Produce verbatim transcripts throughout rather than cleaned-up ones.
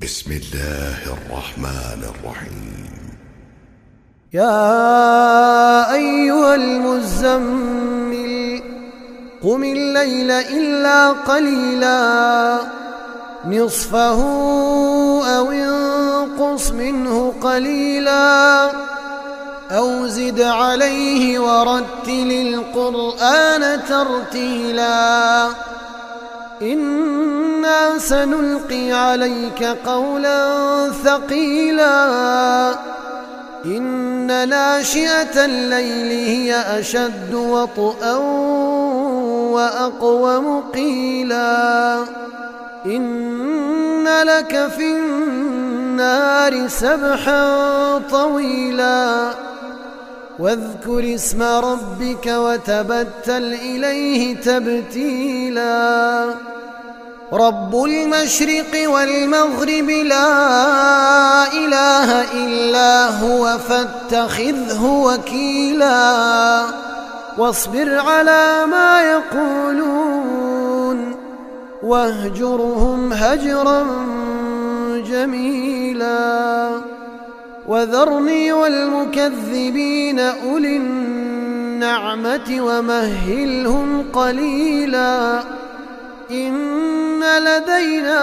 بسم الله الرحمن الرحيم. يا أيها المزمل قم الليل إلا قليلا نصفه أو انقص منه قليلا أو زد عليه ورتل القرآن ترتيلا إنا سنلقي عليك قولا ثقيلا إن ناشئة الليل هي أشد وطئا وأقوم قيلا إن لك في النار سبحا طويلا واذكر اسم ربك وتبتل إليه تبتيلا رب المشرق والمغرب لا إله إلا هو فاتخذه وكيلا واصبر على ما يقولون واهجرهم هجرا جميلا وذرني والمكذبين أولي النعمة ومهلهم قليلا إن لدينا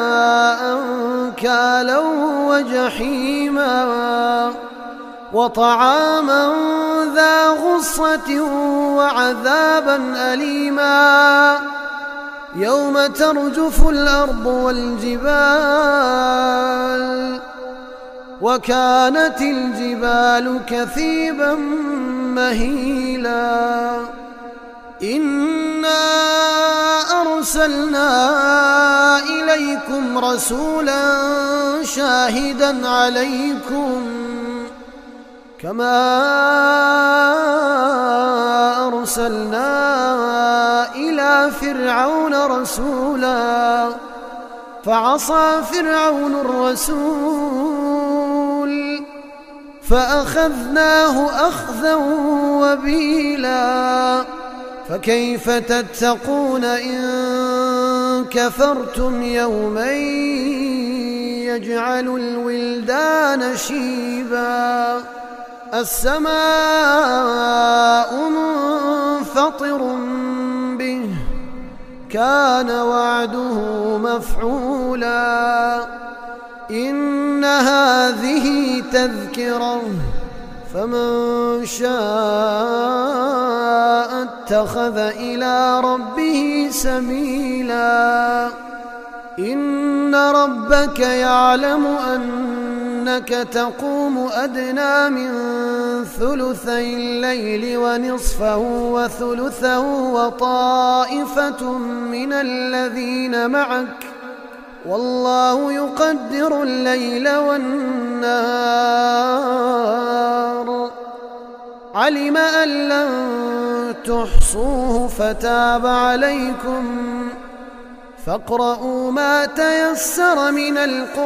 أنكالا وجحيما وطعاما ذا غصة وعذابا أليما يوم ترجف الأرض والجبال وكانت الجبال كثيبا مهيلا إنا أرسلنا إليكم رسولا شاهدا عليكم كما أرسلنا إلى فرعون رسولا فعصى فرعون الرسول فأخذناه أخذا وبيلا فكيف تتقون إن كفرتم يوما يجعل الولدان شيبا السماء منفطر به كان وعده مفعولا إن هذه تذكرة فمن شاء اتخذ إلى ربه سبيلا إن ربك يعلم أنك تقوم أدنى من ثلثي الليل ونصفه وثلثه وطائفة من الذين معك والله يقدر الليل والنهار علم أن لن تحصوه فتاب عليكم فاقرؤوا ما تيسر من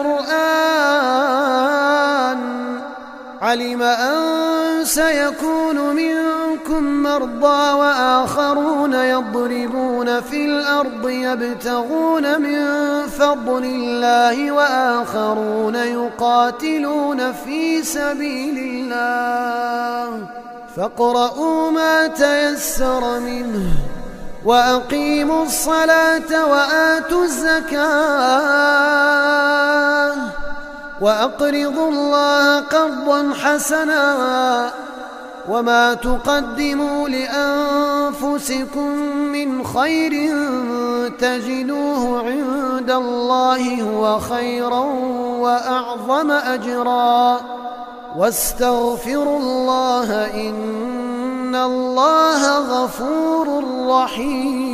القرآن علم أن سيكون منكم مرضى وآخرون يضربون في الأرض يبتغون من فضل الله وآخرون يقاتلون في سبيل الله فاقرؤوا ما تيسر منه وأقيموا الصلاة وآتوا الزكاة وأقرضوا الله قرضا حسنا وما تقدموا لأنفسكم من خير تجدوه عند الله هو خيرا وأعظم أجرا واستغفروا الله إن الله غفور رحيم.